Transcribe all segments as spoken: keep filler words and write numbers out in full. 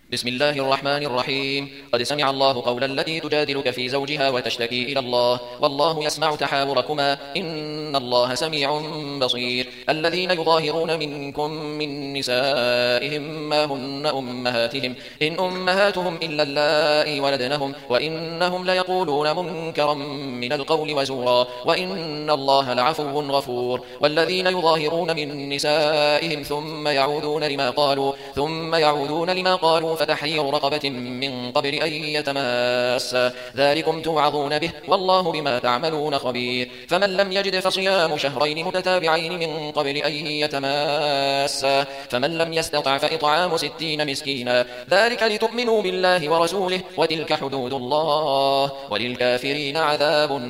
بسم الله الرحمن الرحيم. قد سمع الله قول التي تجادلك في زوجها وتشتكي إلى الله والله يسمع تحاوركما إن الله سميع بصير. الذين يظاهرون منكم من نسائهم ما هن أمهاتهم إن أمهاتهم إلا اللائي ولدنهم وإنهم ليقولون منكرا من القول وزورا وإن الله لعفو غفور. والذين يظاهرون من نسائهم ثم يعودون لما قالوا ثم يعودون لما قالوا فتحرير رقبة من قبل أن يتماسا ذلكم توعظون به والله بما تعملون خبير. فمن لم يجد فصيام شهرين متتابعين من قبل أن يتماسا فمن لم يستطع فإطعام ستين مسكينا ذلك لتؤمنوا بالله ورسوله وتلك حدود الله وللكافرين عذاب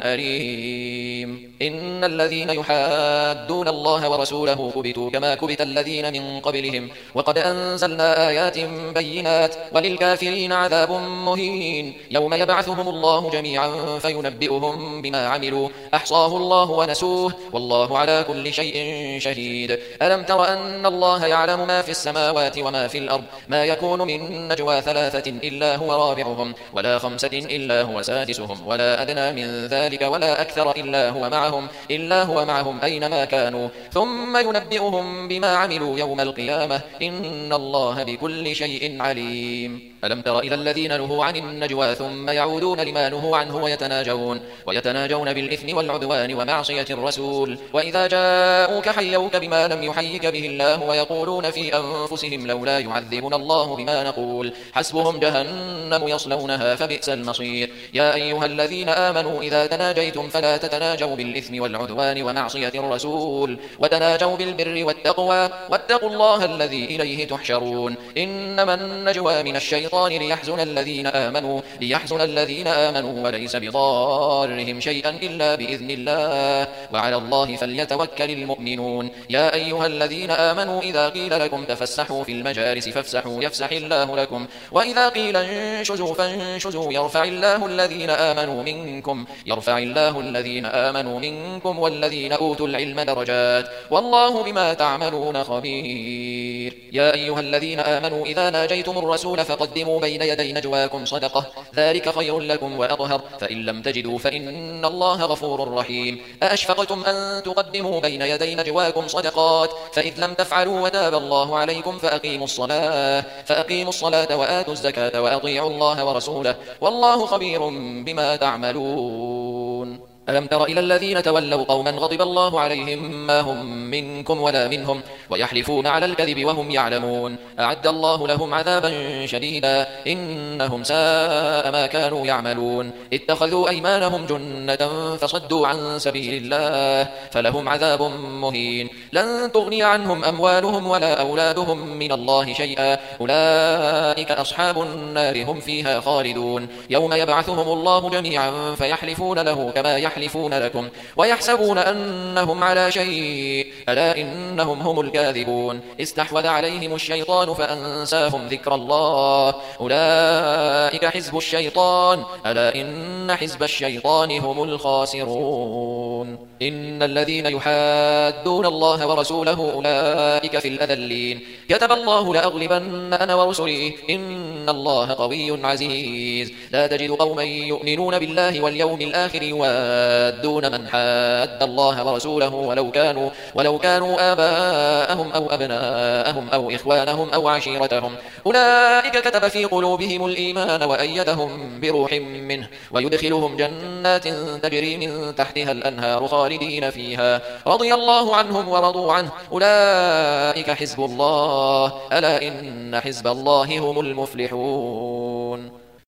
أليم. إن الذين يحادون الله ورسوله كبتوا كما كبت الذين من قبلهم وقد أنزلنا آيات بينات وللكافرين عذاب مهين. يوم يبعثهم الله جميعا فينبئهم بما عملوا أحصاه الله ونسوه والله على كل شيء شهيد. ألم تر أن الله يعلم ما في السماوات وما في الأرض ما يكون من نجوى ثلاثة إلا هو رابعهم ولا خمسة إلا هو سادسهم ولا أدنى من ذلك ولا أكثر إلا هو معهم إلا هو معهم أينما كانوا ثم ينبئهم بما عملوا يوم القيامة إن الله بكل شيء عليم. ألم تر إلى الذين نهوا عن النجوى ثم يعودون لما نهوا عنه ويتناجون ويتناجون بالإثم والعدوان ومعصية الرسول وإذا جاءوك حيوك بما لم يحيك به الله ويقولون في أنفسهم لولا يعذبنا الله بما نقول حسبهم جهنم يصلونها فبئس المصير. يا أيها الذين آمنوا إذا تناجيتم فلا تتناجوا بالإثم والعدوان ومعصية الرسول وتناجوا بالبر والتقوى واتقوا الله الذي إليه تحشرون. إنما النجوى من الشيطان ليحزن الذين آمنوا ليحزن الذين آمنوا وليس بضارهم شيئا إلا بإذن الله وعلى الله فليتوكل المؤمنون. يا أيها الذين آمنوا إذا قيل لكم تفسحوا في المجالس فافسحوا يفسح الله لكم وإذا قيل انشزوا فانشزوا يرفع الله الذين آمنوا منكم يرفع الله الذين آمنوا منكم والذين أوتوا العلم درجات والله بما تعملون خبير. يا أيها الذين آمنوا إذا ناجيتم الرسول فقدموا بين يدي نجواكم صدقة ذلك خير لكم وأطهر فإن لم تجدوا فإن الله غفور رحيم. أأشفقتم أن تقدموا بين يدي نجواكم صدقات فإذ لم تفعلوا وتاب الله عليكم فأقيموا الصلاة فأقيموا الصلاة وآتوا الزكاة وأطيعوا الله ورسوله والله خبير بما تعملون. ألم تر إلى الذين تولوا قوما غضب الله عليهم ما هم منكم ولا منهم ويحلفون على الكذب وهم يعلمون أعد الله لهم عذابا شديدا إنهم ساء ما كانوا يعملون. اتخذوا أيمانهم جنة فصدوا عن سبيل الله فلهم عذاب مهين. لن تغني عنهم أموالهم ولا أولادهم من الله شيئا أولئك أصحاب النار هم فيها خالدون. يوم يبعثهم الله جميعا فيحلفون له كما يحلفون يحلفون لكم ويحسبون أنهم على شيء ألا إنهم هم الكاذبون. استحوذ عليهم الشيطان فأنساهم ذكر الله أولئك حزب الشيطان ألا إن حزب الشيطان هم الخاسرون. إن الذين يحادون الله ورسوله أولئك في الأذلين كتب الله لأغلبن أنا ورسلي إن الله قوي عزيز. لا تجد قوما يؤمنون بالله واليوم الآخر يوادون من حاد الله ورسوله ولو كانوا ولو كانوا آباءهم أو أبناءهم أو إخوانهم أو عشيرتهم أولئك كتب في قلوبهم الإيمان وأيدهم بروح منه ويدخلهم جنات تجري من تحتها الأنهار خالدين فيها رضي الله عنهم ورضوا عنه أولئك حزب الله ألا إن حزب الله هم المفلحون.